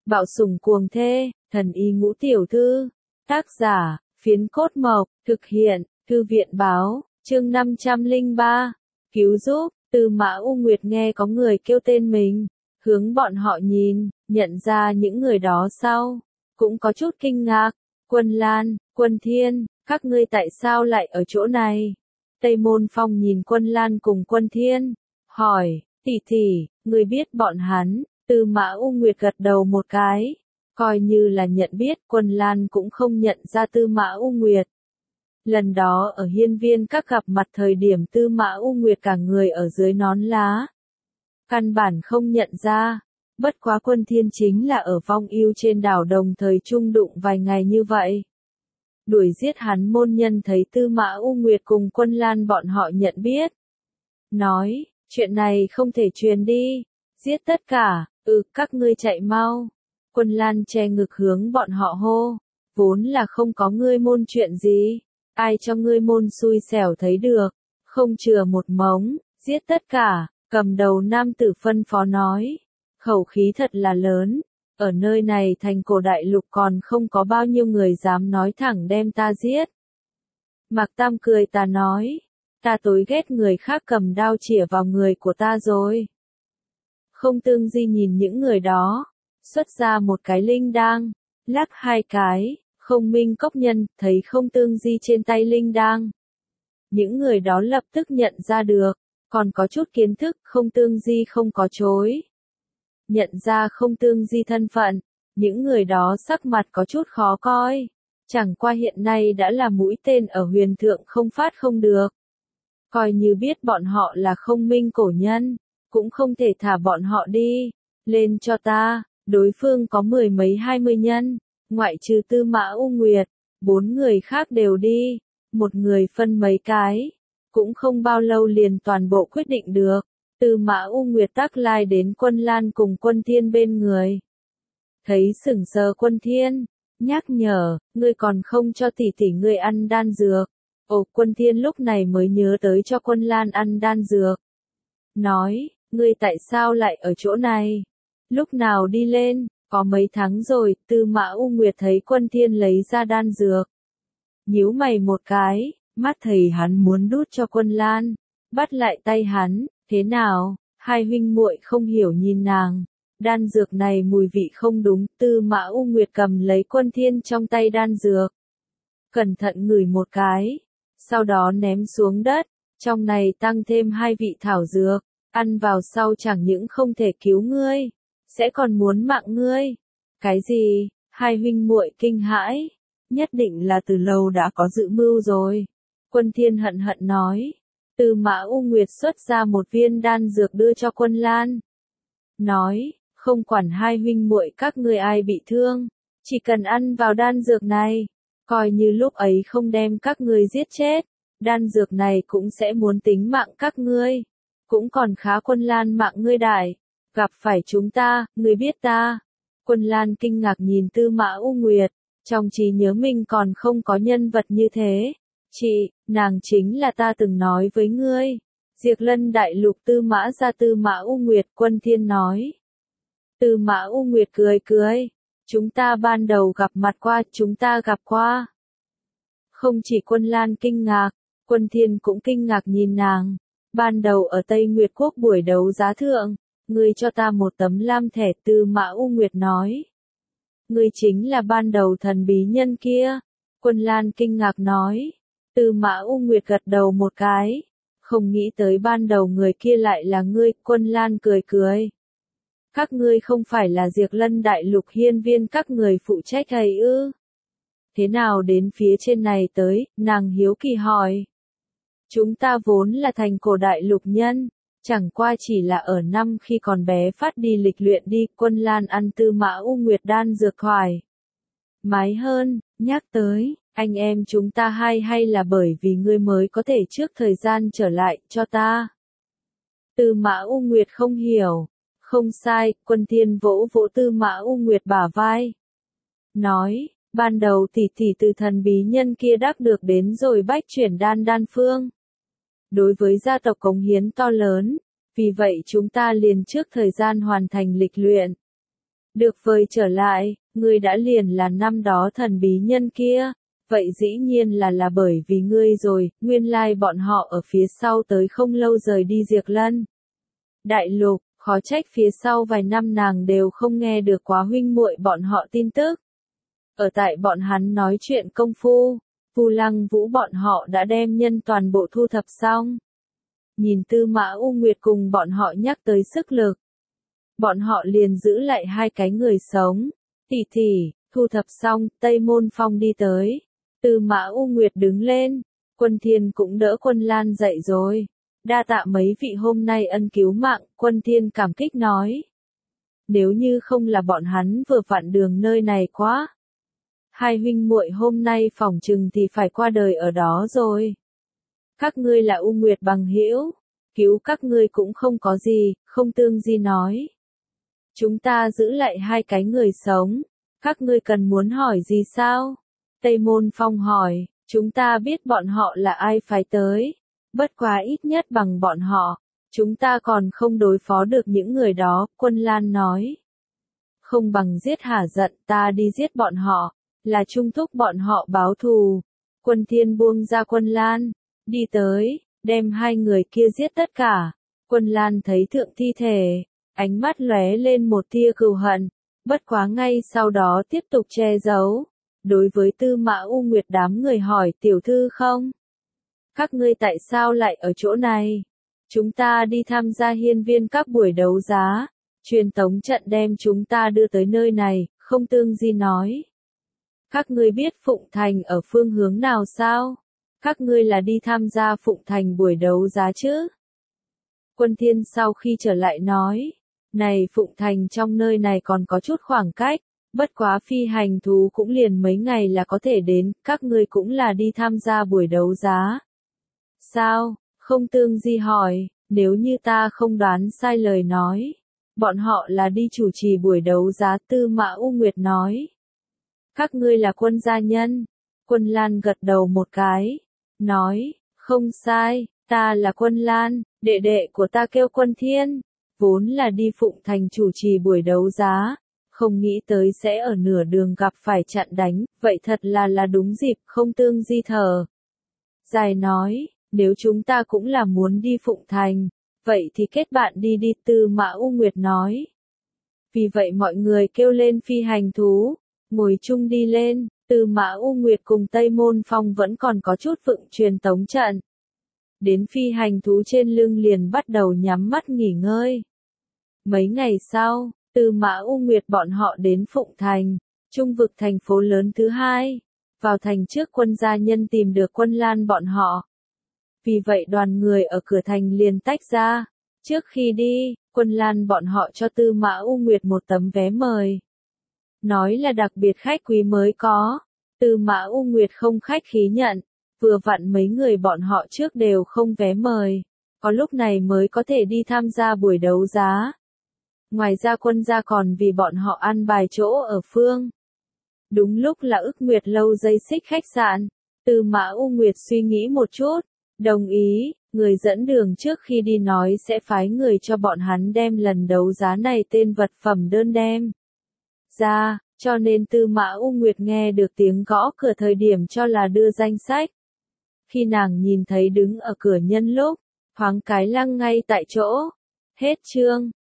Bạo sủng cuồng thê, thần y ngũ tiểu thư. Tác giả, Phiến Cốt Mộc, thực hiện, Thư viện báo, chương 503. Cứu giúp, Tư Mã U Nguyệt nghe có người kêu tên mình, hướng bọn họ nhìn, nhận ra những người đó sau, cũng có chút kinh ngạc. Quân Lan, Quân Thiên, các ngươi tại sao lại ở chỗ này? Tây Môn Phong nhìn Quân Lan cùng Quân Thiên, hỏi, tỷ tỷ, ngươi biết bọn hắn? Tư Mã U Nguyệt gật đầu một cái, coi như là nhận biết. Quân Lan cũng không nhận ra Tư Mã U Nguyệt. Lần đó ở hiên viên các gặp mặt thời điểm Tư Mã U Nguyệt cả người ở dưới nón lá, căn bản không nhận ra. Bất quá Quân Thiên chính là ở Vong Ưu trên đảo đồng thời chung đụng vài ngày như vậy. Đuổi giết hắn môn nhân thấy Tư Mã U Nguyệt cùng Quân Lan bọn họ nhận biết. Nói, chuyện này không thể truyền đi, giết tất cả, các ngươi chạy mau. Quân Lan che ngực hướng bọn họ hô, vốn là không có ngươi môn chuyện gì, ai cho ngươi môn xui xẻo thấy được, không chừa một mống, giết tất cả. Cầm đầu nam tử phân phó nói, khẩu khí thật là lớn, ở nơi này thành cổ đại lục còn không có bao nhiêu người dám nói thẳng đem ta giết. Mạc Tam cười ta nói, ta tối ghét người khác cầm đao chĩa vào người của ta rồi. Không Tương Di nhìn những người đó, xuất ra một cái linh đăng, lắc hai cái. Không Minh Cốc Nhân thấy Không Tương Di trên tay linh đăng, những người đó lập tức nhận ra được, còn có chút kiến thức. Không Tương Di không có chối, nhận ra Không Tương Di thân phận. Những người đó sắc mặt có chút khó coi, chẳng qua hiện nay đã là mũi tên ở huyền thượng không phát không được. Coi như biết bọn họ là Không Minh cổ nhân, cũng không thể thả bọn họ đi. Lên cho ta. Đối phương có 10 mấy 20 nhân, ngoại trừ Tư Mã U Nguyệt, 4 người khác đều đi, một người phân mấy cái, cũng không bao lâu liền toàn bộ quyết định được. Tư Mã U Nguyệt tác lai đến Quân Lan cùng Quân Thiên bên người. Thấy sững sờ Quân Thiên, nhắc nhở, ngươi còn không cho tỷ tỷ ngươi ăn đan dược. Quân Thiên lúc này mới nhớ tới cho Quân Lan ăn đan dược. Nói, ngươi tại sao lại ở chỗ này? Lúc nào đi lên? Có mấy tháng rồi. Tư Mã U Nguyệt thấy Quân Thiên lấy ra đan dược, nhíu mày một cái, mắt thấy hắn muốn đút cho Quân Lan, bắt lại tay hắn, thế nào? Hai huynh muội không hiểu nhìn nàng, đan dược này mùi vị không đúng. Tư Mã U Nguyệt cầm lấy Quân Thiên trong tay đan dược, cẩn thận ngửi một cái, sau đó ném xuống đất, trong này tăng thêm 2 vị thảo dược, ăn vào sau chẳng những không thể cứu ngươi, sẽ còn muốn mạng ngươi. Cái gì? Hai huynh muội kinh hãi, nhất định là từ lâu đã có dự mưu rồi. Quân Thiên hận hận nói. Tư Mã U Nguyệt xuất ra một viên đan dược đưa cho Quân Lan, nói, không quản hai huynh muội các ngươi ai bị thương, chỉ cần ăn vào đan dược này, coi như lúc ấy không đem các ngươi giết chết, đan dược này cũng sẽ muốn tính mạng các ngươi, cũng còn khá. Quân Lan mạng ngươi đại, gặp phải chúng ta, ngươi biết ta. Quân Lan kinh ngạc nhìn Tư Mã U Nguyệt, trong trí nhớ mình còn không có nhân vật như thế. Chị, nàng chính là ta từng nói với ngươi, Diệp Lân đại lục Tư Mã gia Tư Mã U Nguyệt. Quân Thiên nói. Tư Mã U Nguyệt cười cười, chúng ta ban đầu gặp mặt qua, chúng ta gặp qua. Không chỉ Quân Lan kinh ngạc, Quân Thiên cũng kinh ngạc nhìn nàng. Ban đầu ở Tây Nguyệt Quốc buổi đấu giá thượng, ngươi cho ta một tấm lam thẻ. Tư Mã U Nguyệt nói. Ngươi chính là ban đầu thần bí nhân kia. Quân Lan kinh ngạc nói. Tư Mã U Nguyệt gật đầu một cái, không nghĩ tới ban đầu người kia lại là ngươi. Quân Lan cười cười. Các ngươi không phải là Diệp Lân đại lục hiên viên các người phụ trách hay ư? Thế nào đến phía trên này tới? Nàng hiếu kỳ hỏi. Chúng ta vốn là thành cổ đại lục nhân, chẳng qua chỉ là ở năm khi còn bé phát đi lịch luyện đi. Quân Lan ăn Tư Mã U Nguyệt đan dược thoải mái hơn, nhắc tới, anh em chúng ta hay là bởi vì ngươi mới có thể trước thời gian trở lại cho ta. Tư Mã U Nguyệt không hiểu. Không sai. Quân Thiên vỗ vỗ Tư Mã U Nguyệt bả vai, nói, ban đầu tỷ tỷ từ thần bí nhân kia đắc được đến rồi bách chuyển đan phương, đối với gia tộc cống hiến to lớn, vì vậy chúng ta liền trước thời gian hoàn thành lịch luyện. Được vời trở lại, ngươi đã liền là năm đó thần bí nhân kia. Vậy dĩ nhiên là bởi vì ngươi rồi, nguyên lai bọn họ ở phía sau tới không lâu rời đi Diệt Lân. Đại lục, khó trách phía sau vài năm nàng đều không nghe được quá huynh muội bọn họ tin tức. Ở tại bọn hắn nói chuyện công phu, Vu Lăng Vũ bọn họ đã đem nhân toàn bộ thu thập xong. Nhìn Tư Mã U Nguyệt cùng bọn họ nhắc tới sức lực. Bọn họ liền giữ lại hai cái người sống. Tỷ tỷ, thu thập xong, Tây Môn Phong đi tới. Tư Mã U Nguyệt đứng lên. Quân Thiên cũng đỡ Quân Lan dậy rồi. Đa tạ mấy vị hôm nay ân cứu mạng, Quân Thiên cảm kích nói. Nếu như không là bọn hắn vừa vặn đường nơi này quá. Hai huynh muội hôm nay phỏng chừng thì phải qua đời ở đó rồi. Các ngươi là U Nguyệt bằng hữu, cứu các ngươi cũng không có gì, không Tương Di nói. Chúng ta giữ lại hai cái người sống, các ngươi cần muốn hỏi gì sao? Tây Môn Phong hỏi, chúng ta biết bọn họ là ai phái tới, bất quá ít nhất bằng bọn họ, chúng ta còn không đối phó được những người đó, Quân Lan nói. Không bằng giết hả giận, ta đi giết bọn họ, là trung thúc bọn họ báo thù. Quân Thiên buông ra Quân Lan, đi tới, đem hai người kia giết tất cả. Quân Lan thấy thượng thi thể, ánh mắt lóe lên một tia cừu hận, bất quá ngay sau đó tiếp tục che giấu. Đối với Tư Mã U Nguyệt đám người hỏi tiểu thư không? Các ngươi tại sao lại ở chỗ này? Chúng ta đi tham gia hiên viên các buổi đấu giá, truyền tống trận đem chúng ta đưa tới nơi này, không Tương Di nói. Các ngươi biết Phụng Thành ở phương hướng nào sao? Các ngươi là đi tham gia Phụng Thành buổi đấu giá chứ? Quân Thiên sau khi trở lại nói, này Phụng Thành trong nơi này còn có chút khoảng cách, bất quá phi hành thú cũng liền mấy ngày là có thể đến, các ngươi cũng là đi tham gia buổi đấu giá. Sao? Không Tương Di hỏi, nếu như ta không đoán sai lời nói, bọn họ là đi chủ trì buổi đấu giá, Tư Mã U Nguyệt nói. Các ngươi là Quân gia nhân. Quân Lan gật đầu một cái, nói, không sai, ta là Quân Lan, đệ đệ của ta kêu Quân Thiên, vốn là đi Phụng Thành chủ trì buổi đấu giá, không nghĩ tới sẽ ở nửa đường gặp phải chặn đánh, vậy thật là đúng dịp, không Tương Di thở. Dài nói, nếu chúng ta cũng là muốn đi Phụng Thành, vậy thì kết bạn đi đi, Tư Mã U Nguyệt nói. Vì vậy mọi người kêu lên phi hành thú, ngồi chung đi lên. Tư Mã U Nguyệt cùng Tây Môn Phong vẫn còn có chút vựng truyền tống trận. Đến phi hành thú trên lưng liền bắt đầu nhắm mắt nghỉ ngơi. Mấy ngày sau, Tư Mã U Nguyệt bọn họ đến Phụng Thành, trung vực thành phố lớn thứ hai. Vào thành trước Quân gia nhân tìm được Quân Lan bọn họ. Vì vậy đoàn người ở cửa thành liền tách ra. Trước khi đi, Quân Lan bọn họ cho Tư Mã U Nguyệt một tấm vé mời. Nói là đặc biệt khách quý mới có. Tư Mã U Nguyệt không khách khí nhận, vừa vặn mấy người bọn họ trước đều không vé mời, có lúc này mới có thể đi tham gia buổi đấu giá. Ngoài ra Quân gia còn vì bọn họ ăn bài chỗ ở phương. Đúng lúc là Ức Nguyệt lâu dây xích khách sạn, Tư Mã U Nguyệt suy nghĩ một chút, đồng ý, người dẫn đường trước khi đi nói sẽ phái người cho bọn hắn đem lần đấu giá này tên vật phẩm đơn đem ra. Cho nên Tư Mã U Nguyệt nghe được tiếng gõ cửa thời điểm cho là đưa danh sách. Khi nàng nhìn thấy đứng ở cửa nhân lúc, thoáng cái lăng ngay tại chỗ. Hết chương.